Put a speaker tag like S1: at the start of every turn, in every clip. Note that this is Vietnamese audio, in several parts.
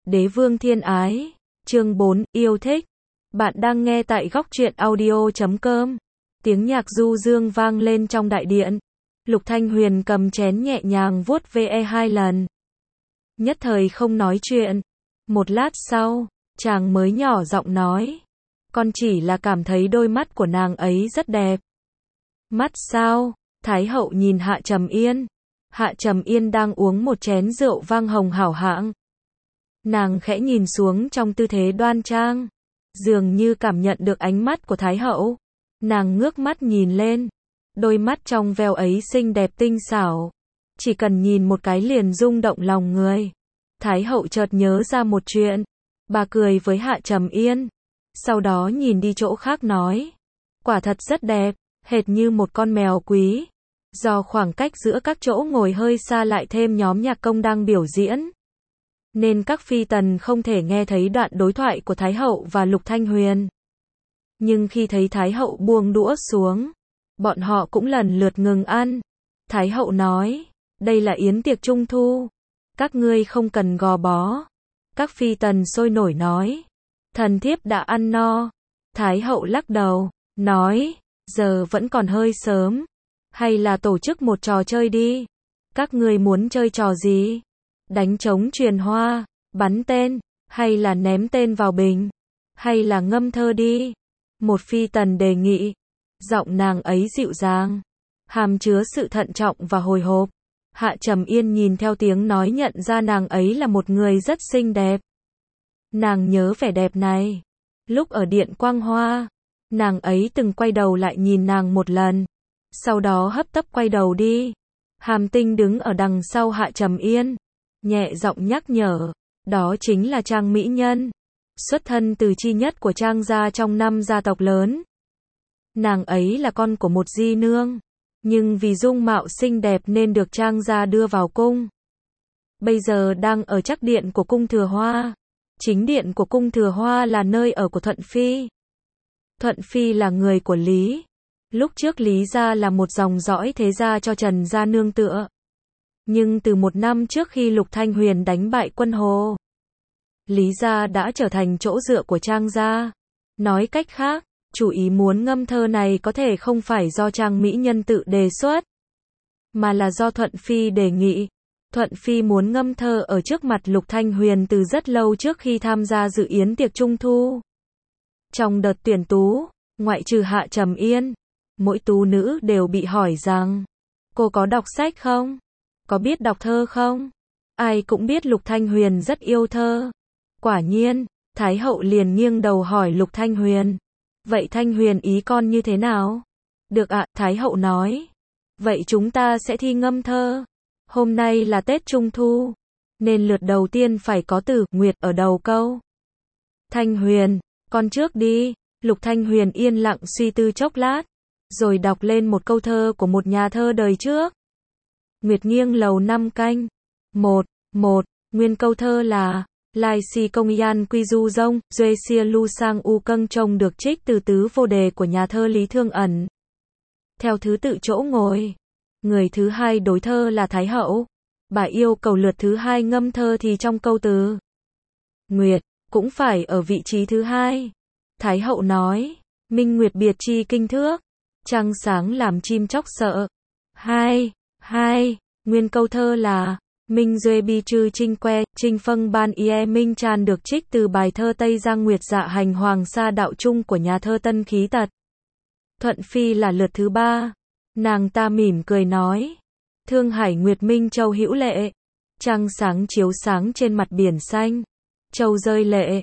S1: Đế vương thiên ái, chương 4, yêu thích. Bạn đang nghe tại góc truyện audio.com. Tiếng nhạc du dương vang lên trong đại điện. Lục Thanh Huyền cầm chén nhẹ nhàng vuốt ve 2 lần. Nhất thời không nói chuyện. Một lát sau, chàng mới nhỏ giọng nói. Con chỉ là cảm thấy đôi mắt của nàng ấy rất đẹp. Mắt sao? Thái hậu nhìn Hạ Trầm Yên. Hạ Trầm Yên đang uống một chén rượu vang hồng hảo hạng. Nàng khẽ nhìn xuống trong tư thế đoan trang, dường như cảm nhận được ánh mắt của Thái hậu. Nàng ngước mắt nhìn lên, đôi mắt trong veo ấy xinh đẹp tinh xảo, chỉ cần nhìn một cái liền rung động lòng người. Thái hậu chợt nhớ ra một chuyện, bà cười với Hạ Trầm Yên, sau đó nhìn đi chỗ khác nói, quả thật rất đẹp, hệt như một con mèo quý. Do khoảng cách giữa các chỗ ngồi hơi xa lại thêm nhóm nhạc công đang biểu diễn, nên các phi tần không thể nghe thấy đoạn đối thoại của Thái hậu và Lục Thanh Huyền. Nhưng khi thấy Thái hậu buông đũa xuống, bọn họ cũng lần lượt ngừng ăn. Thái hậu nói, đây là yến tiệc trung thu, các ngươi không cần gò bó. Các phi tần sôi nổi nói, thần thiếp đã ăn no. Thái hậu lắc đầu, nói, giờ vẫn còn hơi sớm, hay là tổ chức một trò chơi đi. Các ngươi muốn chơi trò gì? Đánh trống truyền hoa, bắn tên, hay là ném tên vào bình, hay là ngâm thơ đi. Một phi tần đề nghị, giọng nàng ấy dịu dàng, hàm chứa sự thận trọng và hồi hộp. Hạ Trầm Yên nhìn theo tiếng nói nhận ra nàng ấy là một người rất xinh đẹp. Nàng nhớ vẻ đẹp này, lúc ở điện Quang Hoa, nàng ấy từng quay đầu lại nhìn nàng một lần, sau đó hấp tấp quay đầu đi. Hàm Tinh đứng ở đằng sau Hạ Trầm Yên, nhẹ giọng nhắc nhở, đó chính là Trang mỹ nhân, xuất thân từ chi nhất của Trang gia trong 5 gia tộc lớn. Nàng ấy là con của một di nương, nhưng vì dung mạo xinh đẹp nên được Trang gia đưa vào cung. Bây giờ đang ở trắc điện của cung Thừa Hoa. Chính điện của cung Thừa Hoa là nơi ở của Thuận Phi. Thuận Phi là người của Lý. Lúc trước Lý gia là một dòng dõi thế gia cho Trần gia nương tựa. Nhưng từ 1 năm trước khi Lục Thanh Huyền đánh bại quân Hồ, Lý gia đã trở thành chỗ dựa của Trang gia. Nói cách khác, chủ ý muốn ngâm thơ này có thể không phải do Trang mỹ nhân tự đề xuất, mà là do Thuận Phi đề nghị. Thuận Phi muốn ngâm thơ ở trước mặt Lục Thanh Huyền từ rất lâu trước khi tham gia dự yến tiệc trung thu. Trong đợt tuyển tú, ngoại trừ Hạ Trầm Yên, mỗi tú nữ đều bị hỏi rằng, cô có đọc sách không? Có biết đọc thơ không? Ai cũng biết Lục Thanh Huyền rất yêu thơ. Quả nhiên, Thái hậu liền nghiêng đầu hỏi Lục Thanh Huyền, vậy Thanh Huyền ý con như thế nào? Được ạ, Thái hậu nói. Vậy chúng ta sẽ thi ngâm thơ. Hôm nay là Tết Trung Thu, nên lượt đầu tiên phải có từ Nguyệt ở đầu câu. Thanh Huyền, con trước đi. Lục Thanh Huyền yên lặng suy tư chốc lát, rồi đọc lên một câu thơ của một nhà thơ đời trước. Nguyệt nghiêng lầu 5 canh. 1. Nguyên câu thơ là Lai si công yan quy du dông, duê xia lu sang u câng trông, được trích từ tứ vô đề của nhà thơ Lý Thương Ẩn. Theo thứ tự chỗ ngồi, người thứ hai đối thơ là Thái hậu. Bà yêu cầu lượt thứ hai ngâm thơ thì trong câu từ Nguyệt cũng phải ở vị trí thứ hai. Thái hậu nói, minh nguyệt biệt chi kinh thước, trăng sáng làm chim chóc sợ. 2. Nguyên câu thơ là Minh duê bi trư trinh que, trinh phân ban ie minh tràn, được trích từ bài thơ Tây Giang Nguyệt dạ hành hoàng sa đạo trung của nhà thơ Tân Khí Tật. Thuận Phi là lượt thứ 3. Nàng ta mỉm cười nói, Thương hải nguyệt minh châu hữu lệ, trăng sáng chiếu sáng trên mặt biển xanh, châu rơi lệ.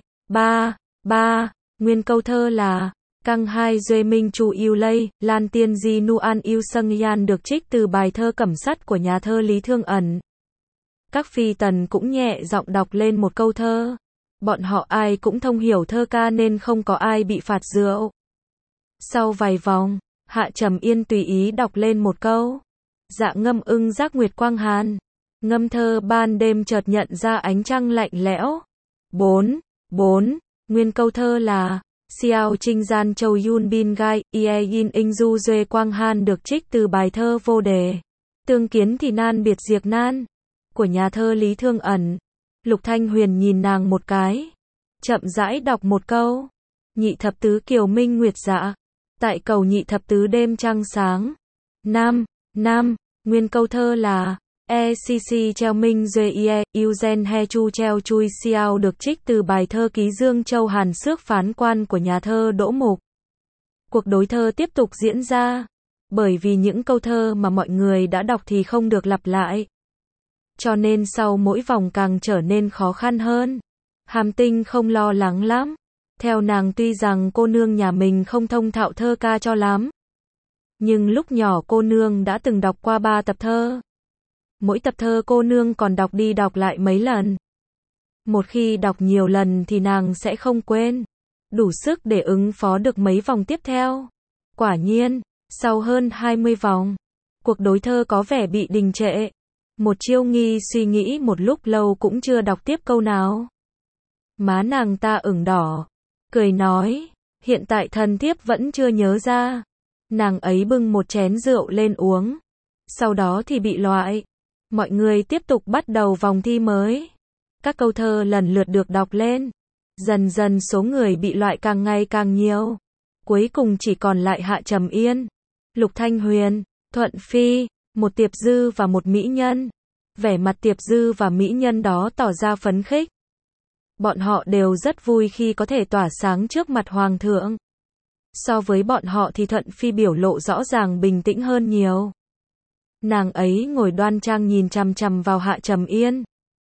S1: 3. Nguyên câu thơ là Căng hai duê minh chu yêu lây, lan tiên di nu an yêu sâng yan, được trích từ bài thơ Cẩm Sắt của nhà thơ Lý Thương Ẩn. Các phi tần cũng nhẹ giọng đọc lên một câu thơ. Bọn họ ai cũng thông hiểu thơ ca nên không có ai bị phạt rượu. Sau vài vòng, Hạ Trầm Yên tùy ý đọc lên một câu. Dạ ngâm ưng giác nguyệt quang hàn. Ngâm thơ ban đêm chợt nhận ra ánh trăng lạnh lẽo. 4. Nguyên câu thơ là Xiao trinh gian châu yun bin gai, ie yin inh du duê quang han, được trích từ bài thơ vô đề Tương kiến thì nan biệt diệt nan của nhà thơ Lý Thương Ẩn. Lục Thanh Huyền nhìn nàng một cái, chậm rãi đọc một câu. Nhị thập tứ kiều minh nguyệt dạ, tại cầu nhị thập tứ đêm trăng sáng. Nam, nguyên câu thơ là ECC treo minh duê ie, Eugen he chu treo chui xiao được trích từ bài thơ ký Dương Châu Hàn Xước phán quan của nhà thơ Đỗ Mục. Cuộc đối thơ tiếp tục diễn ra, bởi vì những câu thơ mà mọi người đã đọc thì không được lặp lại. Cho nên sau mỗi vòng càng trở nên khó khăn hơn. Hàm Tinh không lo lắng lắm. Theo nàng tuy rằng cô nương nhà mình không thông thạo thơ ca cho lắm. Nhưng lúc nhỏ cô nương đã từng đọc qua 3 tập thơ. Mỗi tập thơ cô nương còn đọc đi đọc lại mấy lần. Một khi đọc nhiều lần thì nàng sẽ không quên. Đủ sức để ứng phó được mấy vòng tiếp theo. Quả nhiên, sau hơn 20 vòng, cuộc đối thơ có vẻ bị đình trệ. Một Chiêu Nghi suy nghĩ một lúc lâu cũng chưa đọc tiếp câu nào. Má nàng ta ửng đỏ, cười nói, hiện tại thần thiếp vẫn chưa nhớ ra. Nàng ấy bưng một chén rượu lên uống. Sau đó thì bị loại. Mọi người tiếp tục bắt đầu vòng thi mới. Các câu thơ lần lượt được đọc lên. Dần dần số người bị loại càng ngày càng nhiều. Cuối cùng chỉ còn lại Hạ Trầm Yên, Lục Thanh Huyền, Thuận Phi, một Tiệp Dư và một mỹ nhân. Vẻ mặt Tiệp Dư và mỹ nhân đó tỏ ra phấn khích. Bọn họ đều rất vui khi có thể tỏa sáng trước mặt hoàng thượng. So với bọn họ thì Thuận Phi biểu lộ rõ ràng bình tĩnh hơn nhiều. Nàng ấy ngồi đoan trang nhìn chằm chằm vào Hạ Trầm Yên.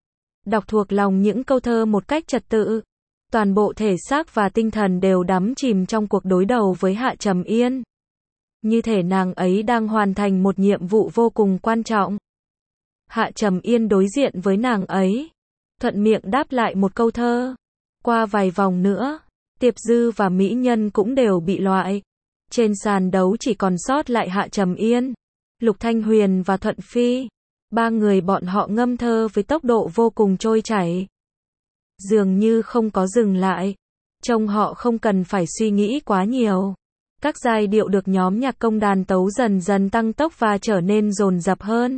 S1: Đọc thuộc lòng những câu thơ một cách trật tự. Toàn bộ thể xác và tinh thần đều đắm chìm trong cuộc đối đầu với Hạ Trầm Yên. Như thể nàng ấy đang hoàn thành một nhiệm vụ vô cùng quan trọng. Hạ Trầm Yên đối diện với nàng ấy, thuận miệng đáp lại một câu thơ. Qua vài vòng nữa, Tiệp Dư và mỹ nhân cũng đều bị loại. Trên sàn đấu chỉ còn sót lại Hạ Trầm Yên, Lục Thanh Huyền và Thuận Phi. 3 người bọn họ ngâm thơ với tốc độ vô cùng trôi chảy. Dường như không có dừng lại. Trông họ không cần phải suy nghĩ quá nhiều. Các giai điệu được nhóm nhạc công đàn tấu dần dần tăng tốc và trở nên dồn dập hơn.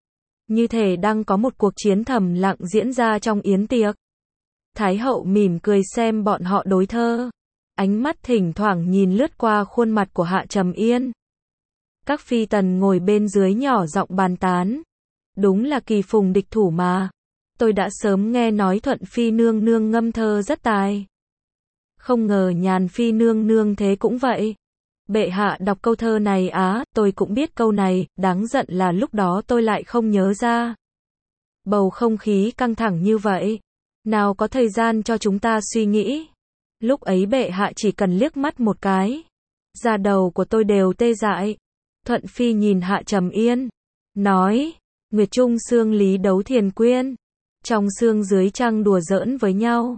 S1: Như thể đang có một cuộc chiến thầm lặng diễn ra trong yến tiệc. Thái hậu mỉm cười xem bọn họ đối thơ. Ánh mắt thỉnh thoảng nhìn lướt qua khuôn mặt của Hạ Trầm Yên. Các phi tần ngồi bên dưới nhỏ giọng bàn tán. Đúng là kỳ phùng địch thủ mà. Tôi đã sớm nghe nói Thuận Phi nương nương ngâm thơ rất tài. Không ngờ Nhàn Phi nương nương thế cũng vậy. Bệ hạ đọc câu thơ này á, tôi cũng biết câu này, đáng giận là lúc đó tôi lại không nhớ ra. Bầu không khí căng thẳng như vậy. Nào có thời gian cho chúng ta suy nghĩ. Lúc ấy bệ hạ chỉ cần liếc mắt một cái. Da đầu của tôi đều tê dại. Thuận Phi nhìn Hạ Trầm Yên. Nói, Nguyệt Trung Sương Lý đấu thiền quyên. Trong sương dưới trăng đùa giỡn với nhau.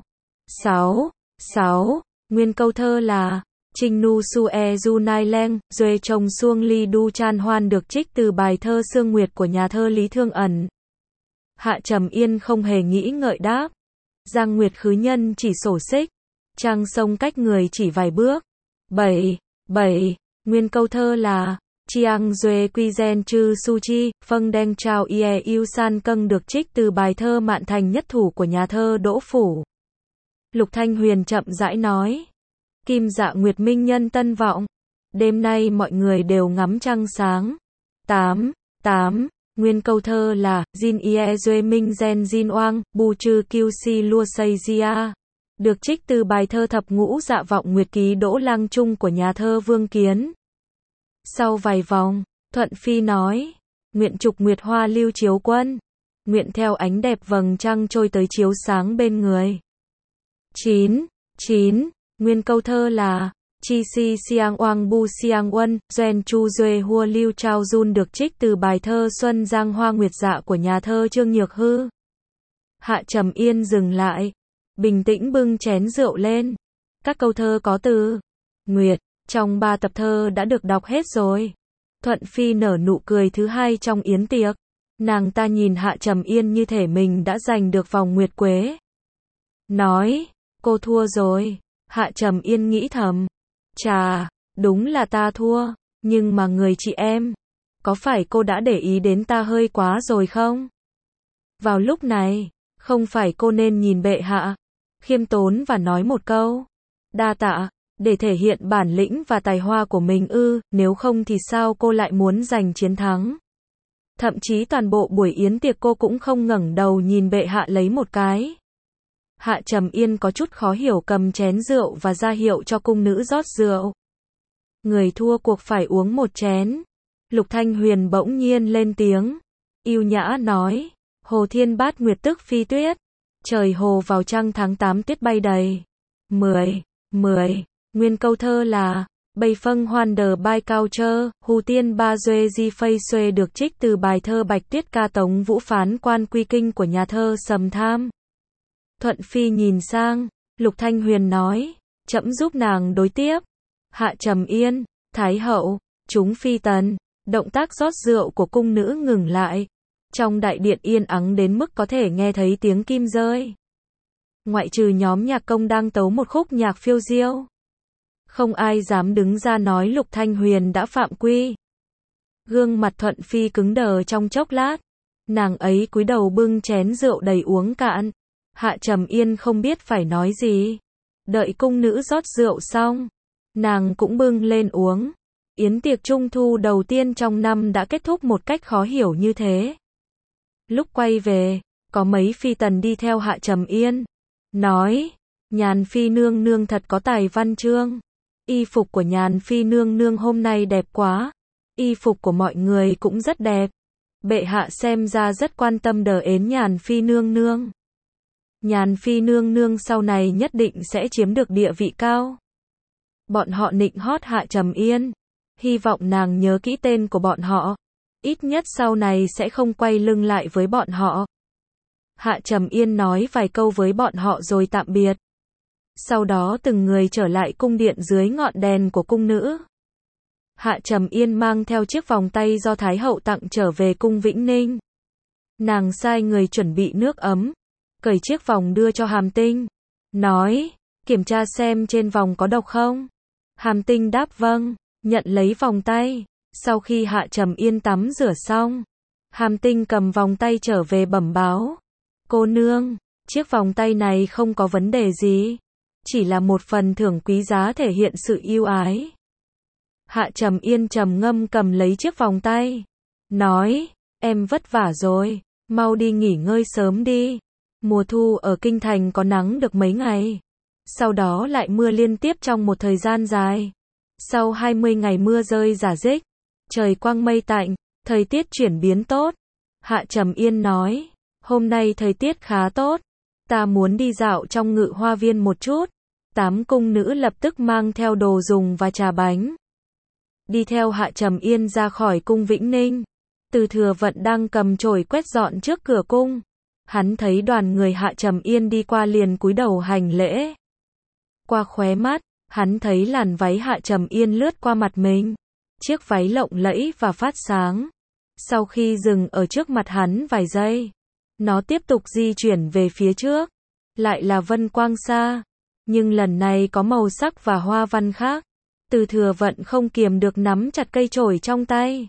S1: 6. Nguyên câu thơ là Trinh Nu Su E Du Nai Leng, Duê Trồng Xuông Ly Du Chan Hoan được trích từ bài thơ Sương Nguyệt của nhà thơ Lý Thương Ẩn. Hạ Trầm Yên không hề nghĩ ngợi đáp. Giang Nguyệt khứ nhân chỉ sổ xích. Trăng sông cách người chỉ vài bước. 7. Nguyên câu thơ là Chiang Duê Quy Gen Chư Su Chi, Phâng Đen Trao Ie Yêu San Câng được trích từ bài thơ Mạn Thành Nhất Thủ của nhà thơ Đỗ Phủ. Lục Thanh Huyền chậm rãi nói. Kim Dạ Nguyệt Minh Nhân Tân Vọng. Đêm nay mọi người đều ngắm trăng sáng. 8. Nguyên câu thơ là Jin Ie Duê Minh Gen Jin Oang, Bu Chư Kiu Si Lua Say Jia. Được trích từ bài thơ Thập Ngũ Dạ Vọng Nguyệt Ký Đỗ Lang Trung của nhà thơ Vương Kiến. Sau vài vòng, Thuận Phi nói, nguyện trục nguyệt hoa lưu chiếu quân, nguyện theo ánh đẹp vầng trăng trôi tới chiếu sáng bên người. 9. Nguyên câu thơ là Chi Si Siang Oang Bu Siang Uân, Gen Chu Duê Hua Lưu Trao Jun được trích từ bài thơ Xuân Giang Hoa Nguyệt Dạ của nhà thơ Trương Nhược Hư. Hạ Trầm Yên dừng lại, bình tĩnh bưng chén rượu lên. Các câu thơ có từ Nguyệt trong 3 tập thơ đã được đọc hết rồi. Thuận Phi nở nụ cười thứ hai trong yến tiệc. Nàng ta nhìn Hạ Trầm Yên như thể mình đã giành được vòng nguyệt quế. Nói, cô thua rồi. Hạ Trầm Yên nghĩ thầm. Chà, đúng là ta thua. Nhưng mà người chị em, có phải cô đã để ý đến ta hơi quá rồi không? Vào lúc này, Không phải cô nên nhìn bệ hạ, khiêm tốn và nói một câu, đa tạ, để thể hiện bản lĩnh và tài hoa của mình ư, nếu không thì sao cô lại muốn giành chiến thắng. Thậm chí toàn bộ buổi yến tiệc cô cũng không ngẩng đầu nhìn bệ hạ lấy một cái. Hạ Trầm Yên có chút khó hiểu cầm chén rượu và ra hiệu cho cung nữ rót rượu. Người thua cuộc phải uống một chén. Lục Thanh Huyền bỗng nhiên lên tiếng, yêu nhã nói, hồ thiên bát nguyệt tức phi tuyết, trời hồ vào trăng tháng 8 tuyết bay đầy. 10. Nguyên câu thơ là, Bầy phân hoan đờ bai cao trơ, hù tiên ba duê di phây xuê được trích từ bài thơ Bạch Tuyết ca Tống Vũ phán quan quy kinh của nhà thơ Sầm Tham. Thuận Phi nhìn sang, Lục Thanh Huyền nói, trẫm giúp nàng đối tiếp. Hạ Trầm Yên, Thái hậu, chúng phi tần, động tác rót rượu của cung nữ ngừng lại. Trong đại điện yên ắng đến mức có thể nghe thấy tiếng kim rơi. Ngoại trừ nhóm nhạc công đang tấu một khúc nhạc phiêu diêu. Không ai dám đứng ra nói Lục Thanh Huyền đã phạm quy. Gương mặt Thuận Phi cứng đờ trong chốc lát. Nàng ấy cúi đầu bưng chén rượu đầy uống cạn. Hạ Trầm Yên không biết phải nói gì. Đợi cung nữ rót rượu xong, nàng cũng bưng lên uống. Yến tiệc trung thu đầu tiên trong năm đã kết thúc một cách khó hiểu như thế. Lúc quay về, có mấy phi tần đi theo Hạ Trầm Yên. Nói, Nhàn Phi nương nương thật có tài văn chương. Y phục của Nhàn Phi nương nương hôm nay đẹp quá. Y phục của mọi người cũng rất đẹp. Bệ hạ xem ra rất quan tâm đờ ến Nhàn Phi nương nương. Nhàn Phi nương nương sau này nhất định sẽ chiếm được địa vị cao. Bọn họ nịnh hót Hạ Trầm Yên. Hy vọng nàng nhớ kỹ tên của bọn họ. Ít nhất sau này sẽ không quay lưng lại với bọn họ. Hạ Trầm Yên nói vài câu với bọn họ rồi tạm biệt. Sau đó từng người trở lại cung điện dưới ngọn đèn của cung nữ. Hạ Trầm Yên mang theo chiếc vòng tay do Thái hậu tặng trở về cung Vĩnh Ninh. Nàng sai người chuẩn bị nước ấm, cởi chiếc vòng đưa cho Hàm Tinh. Nói, kiểm tra xem trên vòng có độc không? Hàm Tinh đáp vâng, nhận lấy vòng tay. Sau khi Hạ Trầm Yên tắm rửa xong, Hàm Tinh cầm vòng tay trở về bẩm báo. Cô nương, chiếc vòng tay này không có vấn đề gì. Chỉ là một phần thưởng quý giá thể hiện sự yêu ái. Hạ Trầm Yên trầm ngâm cầm lấy chiếc vòng tay. Nói, em vất vả rồi, mau đi nghỉ ngơi sớm đi. Mùa thu ở Kinh Thành có nắng được mấy ngày. Sau đó lại mưa liên tiếp trong một thời gian dài. Sau 20 ngày mưa rơi rả rích, trời quang mây tạnh, thời tiết chuyển biến tốt. Hạ Trầm Yên nói, hôm nay thời tiết khá tốt. Ta muốn đi dạo trong Ngự Hoa Viên một chút. 8 cung nữ lập tức mang theo đồ dùng và trà bánh. Đi theo Hạ Trầm Yên ra khỏi cung Vĩnh Ninh. Từ Thừa Vận đang cầm chổi quét dọn trước cửa cung. Hắn thấy đoàn người Hạ Trầm Yên đi qua liền cúi đầu hành lễ. Qua khóe mắt, hắn thấy làn váy Hạ Trầm Yên lướt qua mặt mình. Chiếc váy lộng lẫy và phát sáng. Sau khi dừng ở trước mặt hắn vài giây, nó tiếp tục di chuyển về phía trước. Lại là vân quang xa. Nhưng lần này có màu sắc và hoa văn khác. Từ Thừa Vận không kiềm được nắm chặt cây chổi trong tay.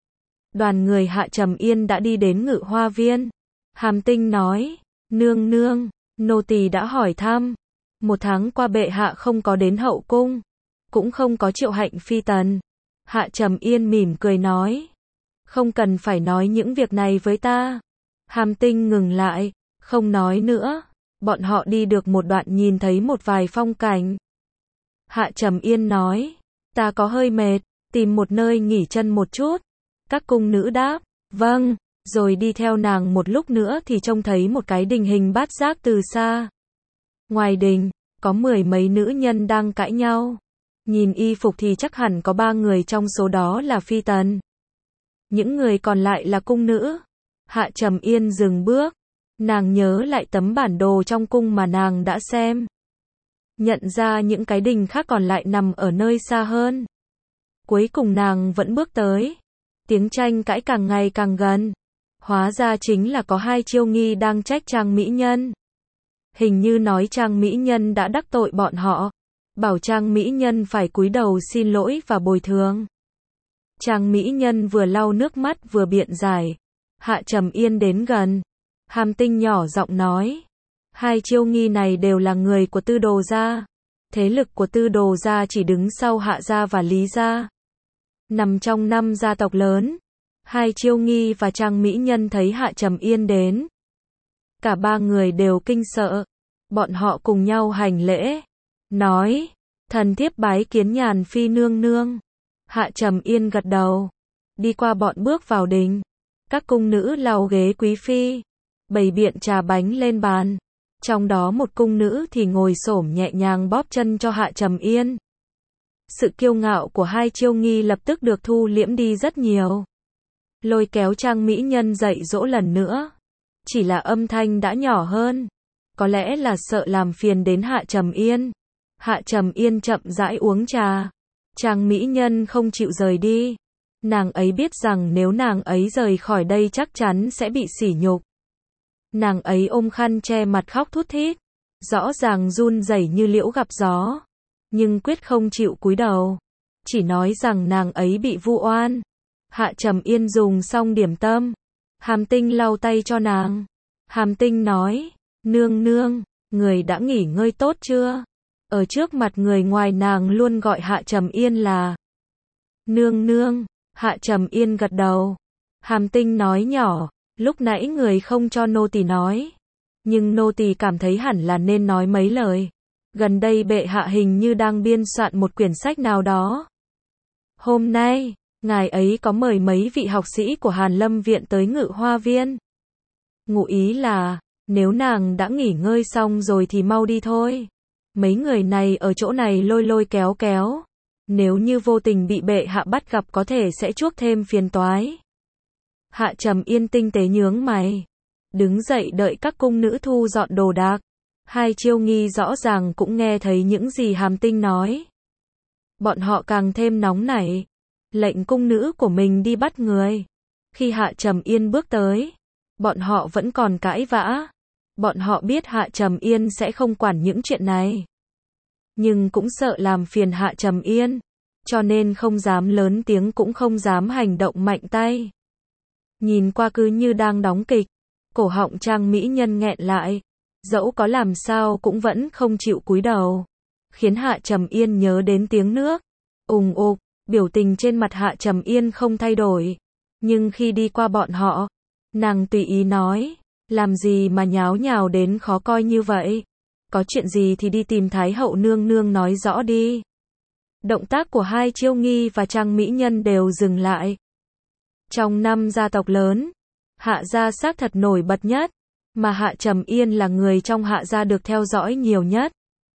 S1: Đoàn người Hạ Trầm Yên đã đi đến Ngự Hoa Viên. Hàm Tinh nói, nương nương, nô tỳ đã hỏi thăm. 1 tháng qua bệ hạ không có đến hậu cung. Cũng không có triệu hạnh phi tần. Hạ Trầm Yên mỉm cười nói, không cần phải nói những việc này với ta. Hàm Tinh ngừng lại, không nói nữa. Bọn họ đi được một đoạn nhìn thấy một vài phong cảnh. Hạ Trầm Yên nói, ta có hơi mệt, tìm một nơi nghỉ chân một chút. Các cung nữ đáp, vâng, rồi đi theo nàng một lúc nữa thì trông thấy một cái đình hình bát giác từ xa. Ngoài đình, có 10 mấy nữ nhân đang cãi nhau. Nhìn y phục thì chắc hẳn có 3 người trong số đó là phi tần. Những người còn lại là cung nữ. Hạ Trầm Yên dừng bước. Nàng nhớ lại tấm bản đồ trong cung mà nàng đã xem. Nhận ra những cái đình khác còn lại nằm ở nơi xa hơn. Cuối cùng nàng vẫn bước tới. Tiếng tranh cãi càng ngày càng gần. Hóa ra chính là có 2 chiêu nghi đang trách Trang mỹ nhân. Hình như nói Trang mỹ nhân đã đắc tội bọn họ. Bảo Trang mỹ nhân phải cúi đầu xin lỗi và bồi thường. Trang mỹ nhân vừa lau nước mắt vừa biện giải. Hạ Trầm Yên đến gần. Hàm Tinh nhỏ giọng nói. Hai Chiêu Nghi này đều là người của Tư Đồ gia. Thế lực của Tư Đồ gia chỉ đứng sau Hạ gia và Lý gia. Nằm trong 5 gia tộc lớn. Hai Chiêu Nghi và Trang Mỹ Nhân thấy Hạ Trầm Yên đến. Cả ba người đều kinh sợ. Bọn họ cùng nhau hành lễ. Nói. Thần thiếp bái kiến Nhàn Phi nương nương. Hạ Trầm Yên gật đầu. Đi qua bọn bước vào đình. Các cung nữ lau ghế quý phi. Bày biện trà bánh lên bàn. Trong đó một cung nữ thì ngồi xổm nhẹ nhàng bóp chân cho Hạ Trầm Yên. Sự kiêu ngạo của hai Chiêu Nghi lập tức được thu liễm đi rất nhiều. Lôi kéo Trang Mỹ Nhân dạy dỗ lần nữa. Chỉ là âm thanh đã nhỏ hơn. Có lẽ là sợ làm phiền đến Hạ Trầm Yên. Hạ Trầm Yên chậm rãi uống trà. Trang Mỹ Nhân không chịu rời đi. Nàng ấy biết rằng nếu nàng ấy rời khỏi đây chắc chắn sẽ bị sỉ nhục. Nàng ấy ôm khăn che mặt khóc thút thít. Rõ ràng run rẩy như liễu gặp gió. Nhưng quyết không chịu cúi đầu. Chỉ nói rằng nàng ấy bị vu oan. Hạ Trầm Yên dùng xong điểm tâm. Hàm Tinh lau tay cho nàng. Hàm Tinh nói. Nương nương, người đã nghỉ ngơi tốt chưa? Ở trước mặt người ngoài nàng luôn gọi Hạ Trầm Yên là nương nương. Hạ Trầm Yên gật đầu. Hàm Tinh nói nhỏ. Lúc nãy người không cho nô tỳ nói. Nhưng nô tỳ cảm thấy hẳn là nên nói mấy lời. Gần đây bệ hạ hình như đang biên soạn một quyển sách nào đó. Hôm nay, ngài ấy có mời mấy vị học sĩ của Hàn Lâm Viện tới Ngự Hoa Viên. Ngụ ý là, nếu nàng đã nghỉ ngơi xong rồi thì mau đi thôi. Mấy người này ở chỗ này lôi lôi kéo kéo. Nếu như vô tình bị bệ hạ bắt gặp có thể sẽ chuốc thêm phiền toái. Hạ Trầm Yên tinh tế nhướng mày. Đứng dậy đợi các cung nữ thu dọn đồ đạc. Hai Chiêu Nghi rõ ràng cũng nghe thấy những gì Hàm Tinh nói. Bọn họ càng thêm nóng nảy. Lệnh cung nữ của mình đi bắt người. Khi Hạ Trầm Yên bước tới, bọn họ vẫn còn cãi vã. Bọn họ biết Hạ Trầm Yên sẽ không quản những chuyện này. Nhưng cũng sợ làm phiền Hạ Trầm Yên. Cho nên không dám lớn tiếng cũng không dám hành động mạnh tay. Nhìn qua cứ như đang đóng kịch. Cổ họng Trang Mỹ Nhân nghẹn lại. Dẫu có làm sao cũng vẫn không chịu cúi đầu. Khiến Hạ Trầm Yên nhớ đến tiếng nước. Ùng ục, biểu tình trên mặt Hạ Trầm Yên không thay đổi. Nhưng khi đi qua bọn họ, nàng tùy ý nói. Làm gì mà nháo nhào đến khó coi như vậy? Có chuyện gì thì đi tìm Thái hậu nương nương nói rõ đi. Động tác của hai Chiêu Nghi và Trang Mỹ Nhân đều dừng lại. Trong 5 gia tộc lớn, Hạ gia xác thật nổi bật nhất. Mà Hạ Trầm Yên là người trong Hạ gia được theo dõi nhiều nhất.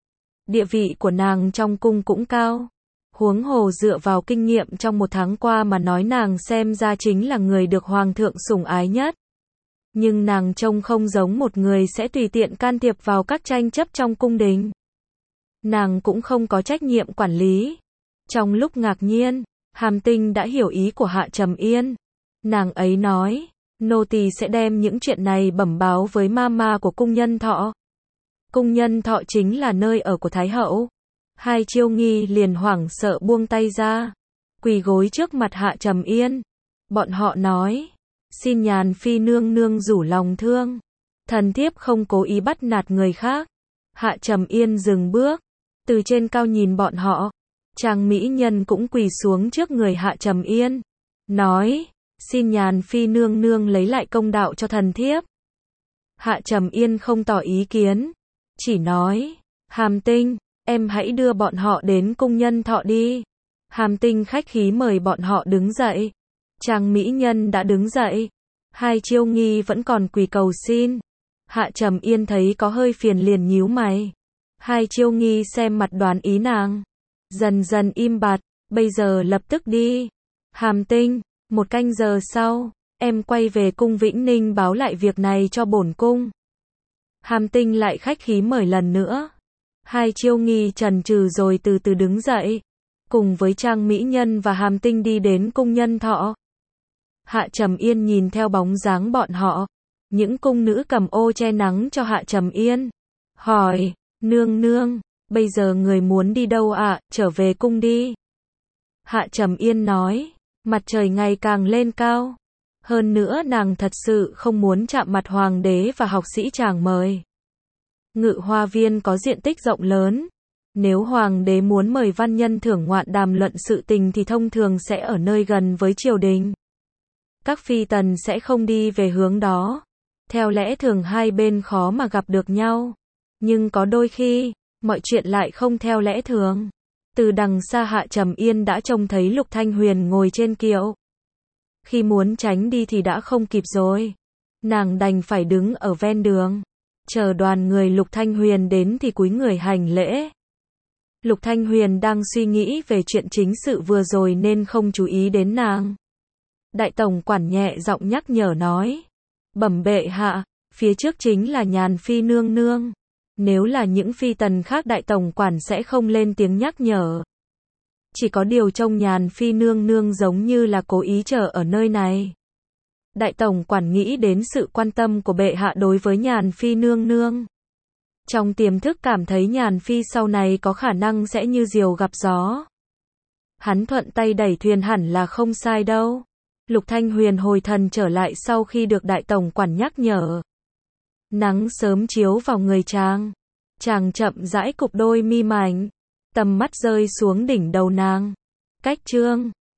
S1: Địa vị của nàng trong cung cũng cao. Huống hồ dựa vào kinh nghiệm trong 1 tháng qua mà nói nàng xem ra chính là người được hoàng thượng sủng ái nhất. Nhưng nàng trông không giống một người sẽ tùy tiện can thiệp vào các tranh chấp trong cung đình. Nàng cũng không có trách nhiệm quản lý. Trong lúc ngạc nhiên, Hàm Tinh đã hiểu ý của Hạ Trầm Yên. Nàng ấy nói, nô tỳ sẽ đem những chuyện này bẩm báo với mama của cung nhân thọ. Cung nhân thọ chính là nơi ở của Thái hậu. Hai Chiêu Nghi liền hoảng sợ buông tay ra, quỳ gối trước mặt Hạ Trầm Yên. Bọn họ nói, xin Nhàn Phi nương nương rủ lòng thương. Thần thiếp không cố ý bắt nạt người khác. Hạ Trầm Yên dừng bước, từ trên cao nhìn bọn họ. Trang Mỹ Nhân cũng quỳ xuống trước người Hạ Trầm Yên, nói, xin Nhàn Phi nương nương lấy lại công đạo cho thần thiếp. Hạ Trầm Yên không tỏ ý kiến, chỉ nói, Hàm Tinh, em hãy đưa bọn họ đến cung nhân thọ đi. Hàm Tinh khách khí mời bọn họ đứng dậy. Trang Mỹ Nhân đã đứng dậy. Hai Chiêu Nghi vẫn còn quỳ cầu xin. Hạ Trầm Yên thấy có hơi phiền liền nhíu mày. Hai Chiêu Nghi xem mặt đoán ý nàng. Dần dần im bặt, bây giờ lập tức đi. Hàm Tinh, 1 canh giờ sau, em quay về cung Vĩnh Ninh báo lại việc này cho bổn cung. Hàm Tinh lại khách khí mời lần nữa. Hai Chiêu Nghi chần chừ rồi từ từ đứng dậy. Cùng với Trang Mỹ Nhân và Hàm Tinh đi đến cung nhân thọ. Hạ Trầm Yên nhìn theo bóng dáng bọn họ. Những cung nữ cầm ô che nắng cho Hạ Trầm Yên. Hỏi, nương nương, bây giờ người muốn đi đâu ạ? Trở về cung đi. Hạ Trầm Yên nói, mặt trời ngày càng lên cao. Hơn nữa nàng thật sự không muốn chạm mặt hoàng đế và học sĩ chàng mời. Ngự hoa viên có diện tích rộng lớn. Nếu hoàng đế muốn mời văn nhân thưởng ngoạn đàm luận sự tình thì thông thường sẽ ở nơi gần với triều đình. Các phi tần sẽ không đi về hướng đó. Theo lẽ thường hai bên khó mà gặp được nhau. Nhưng có đôi khi, mọi chuyện lại không theo lẽ thường. Từ đằng xa Hạ Trầm Yên đã trông thấy Lục Thanh Huyền ngồi trên kiệu. Khi muốn tránh đi thì đã không kịp rồi. Nàng đành phải đứng ở ven đường. Chờ đoàn người Lục Thanh Huyền đến thì cúi người hành lễ. Lục Thanh Huyền đang suy nghĩ về chuyện chính sự vừa rồi nên không chú ý đến nàng. Đại tổng quản nhẹ giọng nhắc nhở nói. Bẩm bệ hạ, phía trước chính là Nhàn Phi nương nương. Nếu là những phi tần khác đại tổng quản sẽ không lên tiếng nhắc nhở. Chỉ có điều trông Nhàn Phi nương nương giống như là cố ý chờ ở nơi này. Đại tổng quản nghĩ đến sự quan tâm của bệ hạ đối với Nhàn Phi nương nương. Trong tiềm thức cảm thấy Nhàn Phi sau này có khả năng sẽ như diều gặp gió. Hắn thuận tay đẩy thuyền hẳn là không sai đâu. Lục Thanh Huyền hồi thần trở lại sau khi được đại tổng quản nhắc nhở. Nắng sớm chiếu vào người chàng. Chàng chậm rãi cụp đôi mi mảnh. Tầm mắt rơi xuống đỉnh đầu nàng. Cách chương